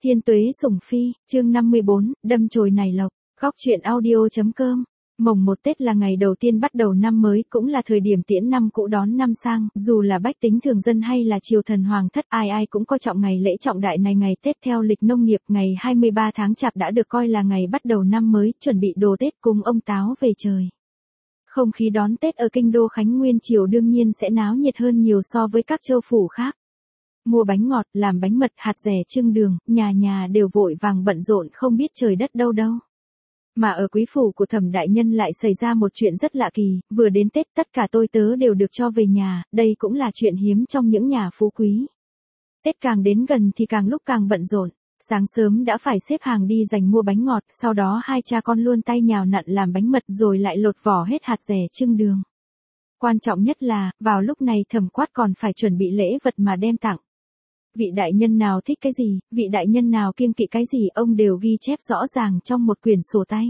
Thiên Tuế Sủng Phi, chương 54, đâm chồi nảy lộc, góc truyện audio.com. Mồng 1 Tết là ngày đầu tiên bắt đầu năm mới, cũng là thời điểm tiễn năm cũ đón năm sang, dù là bách tính thường dân hay là triều thần hoàng thất, ai ai cũng coi trọng ngày lễ trọng đại này. Ngày Tết theo lịch nông nghiệp, ngày 23 tháng Chạp đã được coi là ngày bắt đầu năm mới, chuẩn bị đồ Tết cùng ông Táo về trời. Không khí đón Tết ở kinh đô Khánh Nguyên Triều đương nhiên sẽ náo nhiệt hơn nhiều so với các châu phủ khác. Mua bánh ngọt, làm bánh mật, hạt dẻ trưng đường, nhà nhà đều vội vàng bận rộn không biết trời đất đâu đâu. Mà ở quý phủ của Thẩm đại nhân lại xảy ra một chuyện rất lạ kỳ, vừa đến Tết tất cả tôi tớ đều được cho về nhà, đây cũng là chuyện hiếm trong những nhà phú quý. Tết càng đến gần thì càng lúc càng bận rộn, sáng sớm đã phải xếp hàng đi giành mua bánh ngọt, sau đó hai cha con luôn tay nhào nặn làm bánh mật rồi lại lột vỏ hết hạt dẻ trưng đường. Quan trọng nhất là, vào lúc này Thẩm Quát còn phải chuẩn bị lễ vật mà đem tặng. Vị đại nhân nào thích cái gì, vị đại nhân nào kiêng kỵ cái gì, ông đều ghi chép rõ ràng trong một quyển sổ tay.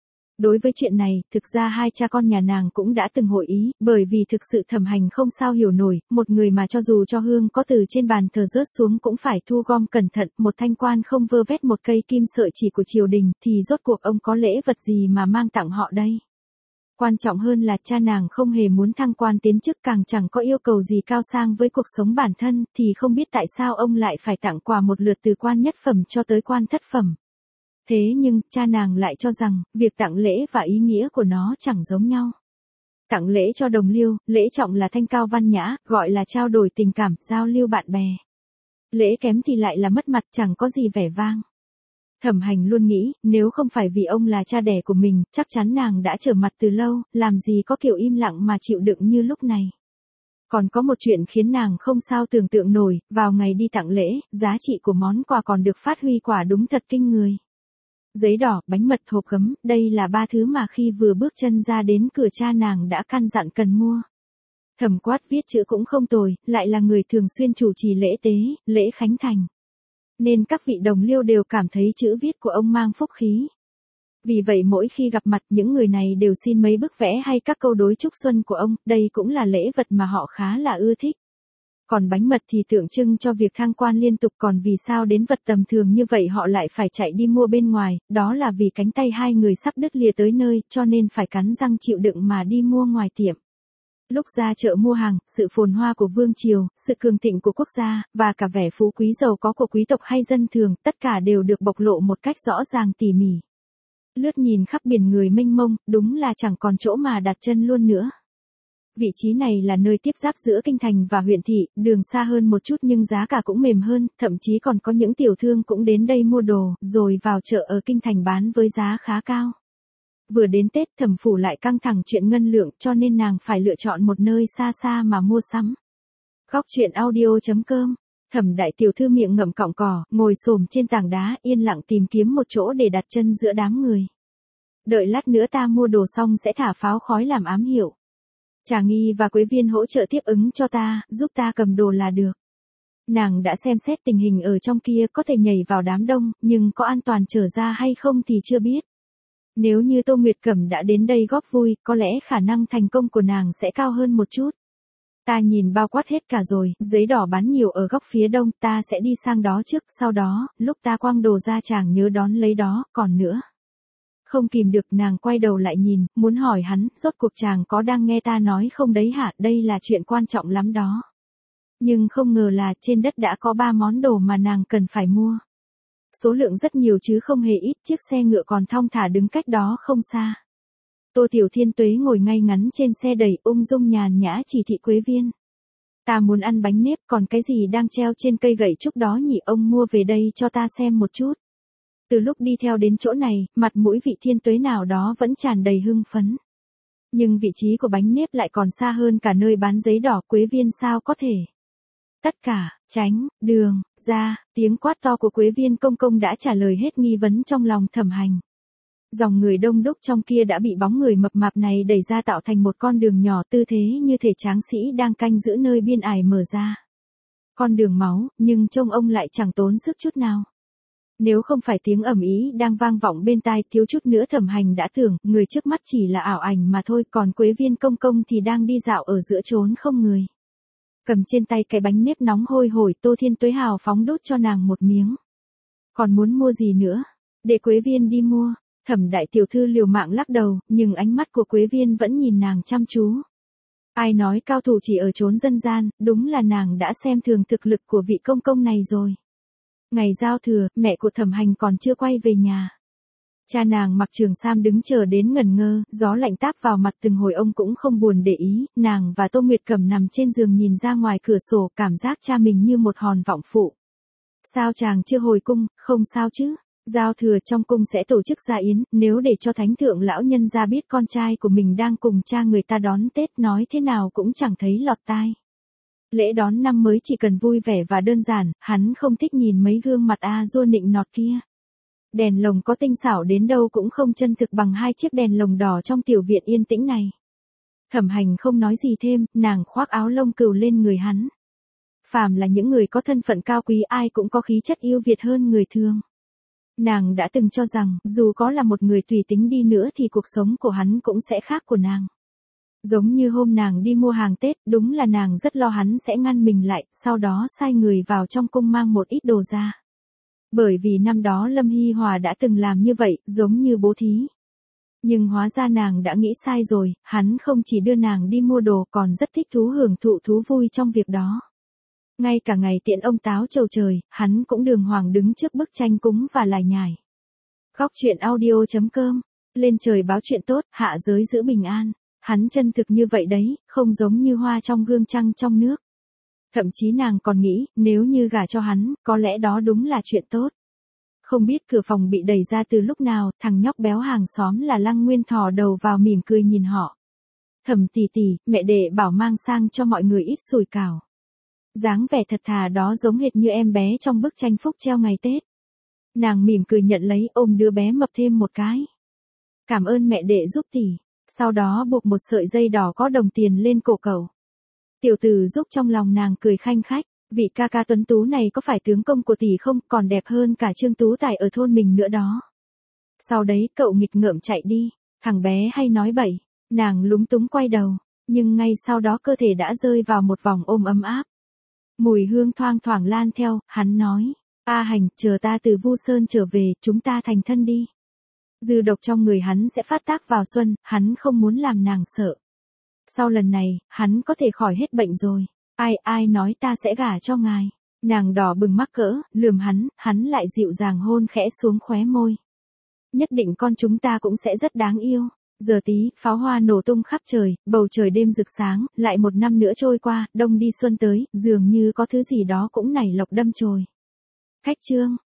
Đối với chuyện này, thực ra hai cha con nhà nàng cũng đã từng hội ý, bởi vì thực sự Thẩm Hành không sao hiểu nổi, một người mà cho dù cho hương có từ trên bàn thờ rớt xuống cũng phải thu gom cẩn thận, một thanh quan không vơ vét một cây kim sợi chỉ của triều đình, thì rốt cuộc ông có lễ vật gì mà mang tặng họ đây? Quan trọng hơn là cha nàng không hề muốn thăng quan tiến chức, càng chẳng có yêu cầu gì cao sang với cuộc sống bản thân, thì không biết tại sao ông lại phải tặng quà một lượt từ quan nhất phẩm cho tới quan thất phẩm. Thế nhưng, cha nàng lại cho rằng, việc tặng lễ và ý nghĩa của nó chẳng giống nhau. Tặng lễ cho đồng liêu, lễ trọng là thanh cao văn nhã, gọi là trao đổi tình cảm, giao lưu bạn bè. Lễ kém thì lại là mất mặt, chẳng có gì vẻ vang. Thẩm Hành luôn nghĩ, nếu không phải vì ông là cha đẻ của mình, chắc chắn nàng đã trở mặt từ lâu, làm gì có kiểu im lặng mà chịu đựng như lúc này. Còn có một chuyện khiến nàng không sao tưởng tượng nổi, vào ngày đi tặng lễ, giá trị của món quà còn được phát huy quả đúng thật kinh người. Giấy đỏ, bánh mật, hộp gấm, đây là ba thứ mà khi vừa bước chân ra đến cửa cha nàng đã căn dặn cần mua. Thẩm Quát viết chữ cũng không tồi, lại là người thường xuyên chủ trì lễ tế, lễ khánh thành. Nên các vị đồng liêu đều cảm thấy chữ viết của ông mang phúc khí. Vì vậy mỗi khi gặp mặt những người này đều xin mấy bức vẽ hay các câu đối chúc xuân của ông, đây cũng là lễ vật mà họ khá là ưa thích. Còn bánh mật thì tượng trưng cho việc thăng quan liên tục, còn vì sao đến vật tầm thường như vậy họ lại phải chạy đi mua bên ngoài, đó là vì cánh tay hai người sắp đứt lìa tới nơi, cho nên phải cắn răng chịu đựng mà đi mua ngoài tiệm. Lúc ra chợ mua hàng, sự phồn hoa của vương triều, sự cường thịnh của quốc gia, và cả vẻ phú quý giàu có của quý tộc hay dân thường, tất cả đều được bộc lộ một cách rõ ràng tỉ mỉ. Lướt nhìn khắp biển người mênh mông, đúng là chẳng còn chỗ mà đặt chân luôn nữa. Vị trí này là nơi tiếp giáp giữa kinh thành và huyện thị, đường xa hơn một chút nhưng giá cả cũng mềm hơn, thậm chí còn có những tiểu thương cũng đến đây mua đồ, rồi vào chợ ở kinh thành bán với giá khá cao. Vừa đến Tết Thẩm phủ lại căng thẳng chuyện ngân lượng, cho nên nàng phải lựa chọn một nơi xa xa mà mua sắm. Góc truyện audio.com. Thẩm đại tiểu thư miệng ngậm cọng cỏ, ngồi xổm trên tảng đá, yên lặng tìm kiếm một chỗ để đặt chân giữa đám người. Đợi lát nữa ta mua đồ xong sẽ thả pháo khói làm ám hiệu. Trà Nghi và Quế Viên hỗ trợ tiếp ứng cho ta, giúp ta cầm đồ là được. Nàng đã xem xét tình hình ở trong kia, có thể nhảy vào đám đông, nhưng có an toàn trở ra hay không thì chưa biết. Nếu như Tô Nguyệt Cẩm đã đến đây góp vui, có lẽ khả năng thành công của nàng sẽ cao hơn một chút. Ta nhìn bao quát hết cả rồi, giấy đỏ bán nhiều ở góc phía đông, ta sẽ đi sang đó trước, sau đó, lúc ta quăng đồ ra chàng nhớ đón lấy đó, còn nữa. Không kìm được nàng quay đầu lại nhìn, muốn hỏi hắn, rốt cuộc chàng có đang nghe ta nói không đấy hả, đây là chuyện quan trọng lắm đó. Nhưng không ngờ là trên đất đã có 3 món đồ mà nàng cần phải mua. Số lượng rất nhiều chứ không hề ít, chiếc xe ngựa còn thong thả đứng cách đó không xa. Tô Tiểu Thiên Tuế ngồi ngay ngắn trên xe đẩy, ung dung nhàn nhã chỉ thị Quế Viên. Ta muốn ăn bánh nếp, còn cái gì đang treo trên cây gậy trúc đó nhỉ, ông mua về đây cho ta xem một chút. Từ lúc đi theo đến chỗ này, mặt mũi vị Thiên Tuế nào đó vẫn tràn đầy hưng phấn. Nhưng vị trí của bánh nếp lại còn xa hơn cả nơi bán giấy đỏ. Quế Viên sao có thể. Tất cả, tránh, đường, ra, tiếng quát to của Quế Viên công công đã trả lời hết nghi vấn trong lòng Thẩm Hành. Dòng người đông đúc trong kia đã bị bóng người mập mạp này đẩy ra tạo thành một con đường nhỏ, tư thế như thể tráng sĩ đang canh giữ nơi biên ải mở ra. Con đường máu, nhưng trông ông lại chẳng tốn sức chút nào. Nếu không phải tiếng ầm ĩ đang vang vọng bên tai, thiếu chút nữa Thẩm Hành đã tưởng người trước mắt chỉ là ảo ảnh mà thôi, còn Quế Viên công công thì đang đi dạo ở giữa chốn không người. Cầm trên tay cái bánh nếp nóng hôi hổi, Tô Thiên Tuế hào phóng đút cho nàng một miếng. Còn muốn mua gì nữa? Để Quế Viên đi mua. Thẩm đại tiểu thư liều mạng lắc đầu, nhưng ánh mắt của Quế Viên vẫn nhìn nàng chăm chú. Ai nói cao thủ chỉ ở chốn dân gian, đúng là nàng đã xem thường thực lực của vị công công này rồi. Ngày giao thừa, mẹ của Thẩm Hành còn chưa quay về nhà. Cha nàng mặc trường sam đứng chờ đến ngẩn ngơ, gió lạnh táp vào mặt từng hồi ông cũng không buồn để ý, nàng và Tô Nguyệt Cẩm nằm trên giường nhìn ra ngoài cửa sổ, cảm giác cha mình như một hòn vọng phụ. Sao chàng chưa hồi cung, không sao chứ? Giao thừa trong cung sẽ tổ chức gia yến, nếu để cho thánh thượng lão nhân ra biết con trai của mình đang cùng cha người ta đón Tết, nói thế nào cũng chẳng thấy lọt tai. Lễ đón năm mới chỉ cần vui vẻ và đơn giản, hắn không thích nhìn mấy gương mặt dua nịnh nọt kia. Đèn lồng có tinh xảo đến đâu cũng không chân thực bằng hai chiếc đèn lồng đỏ trong tiểu viện yên tĩnh này. Thẩm Hành không nói gì thêm, nàng khoác áo lông cừu lên người hắn. Phàm là những người có thân phận cao quý ai cũng có khí chất ưu việt hơn người thường. Nàng đã từng cho rằng, dù có là một người tùy tính đi nữa thì cuộc sống của hắn cũng sẽ khác của nàng. Giống như hôm nàng đi mua hàng Tết, đúng là nàng rất lo hắn sẽ ngăn mình lại, sau đó sai người vào trong cung mang một ít đồ ra. Bởi vì năm đó Lâm Hy Hòa đã từng làm như vậy, giống như bố thí. Nhưng hóa ra nàng đã nghĩ sai rồi, hắn không chỉ đưa nàng đi mua đồ còn rất thích hưởng thụ thú vui trong việc đó. Ngay cả ngày tiễn ông táo chầu trời, hắn cũng đường hoàng đứng trước bức tranh cúng và lải nhải. Góc truyện audio.com, lên trời báo chuyện tốt, hạ giới giữ bình an. Hắn chân thực như vậy đấy, không giống như hoa trong gương trăng trong nước. Thậm chí nàng còn nghĩ, nếu như gả cho hắn, có lẽ đó đúng là chuyện tốt. Không biết cửa phòng bị đẩy ra từ lúc nào, thằng nhóc béo hàng xóm là Lăng Nguyên thò đầu vào mỉm cười nhìn họ. Thẩm tỷ tỷ, mẹ đệ bảo mang sang cho mọi người ít sủi cảo. Dáng vẻ thật thà đó giống hệt như em bé trong bức tranh phúc treo ngày Tết. Nàng mỉm cười nhận lấy, ôm đứa bé mập thêm một cái. Cảm ơn mẹ đệ giúp tỷ. Sau đó buộc một sợi dây đỏ có đồng tiền lên cổ cậu. Tiểu tử giúp trong lòng nàng cười khanh khách. Vị ca ca tuấn tú này có phải tướng công của tỷ không, còn đẹp hơn cả Trương Tú Tài ở thôn mình nữa đó. Sau đấy cậu nghịch ngợm chạy đi. Thằng bé hay nói bậy. Nàng lúng túng quay đầu. Nhưng ngay sau đó cơ thể đã rơi vào một vòng ôm ấm áp. Mùi hương thoang thoảng lan theo, hắn nói. A Hành, chờ ta từ Vu Sơn trở về, chúng ta thành thân đi. Dư độc trong người hắn sẽ phát tác vào xuân, hắn không muốn làm nàng sợ. Sau lần này, hắn có thể khỏi hết bệnh rồi. Ai nói ta sẽ gả cho ngài. Nàng đỏ bừng mắc cỡ, lườm hắn lại dịu dàng hôn khẽ xuống khóe môi. Nhất định con chúng ta cũng sẽ rất đáng yêu. Giờ tí, pháo hoa nổ tung khắp trời, bầu trời đêm rực sáng, lại một năm nữa trôi qua, đông đi xuân tới, dường như có thứ gì đó cũng nảy lộc đâm chồi. Khách trương.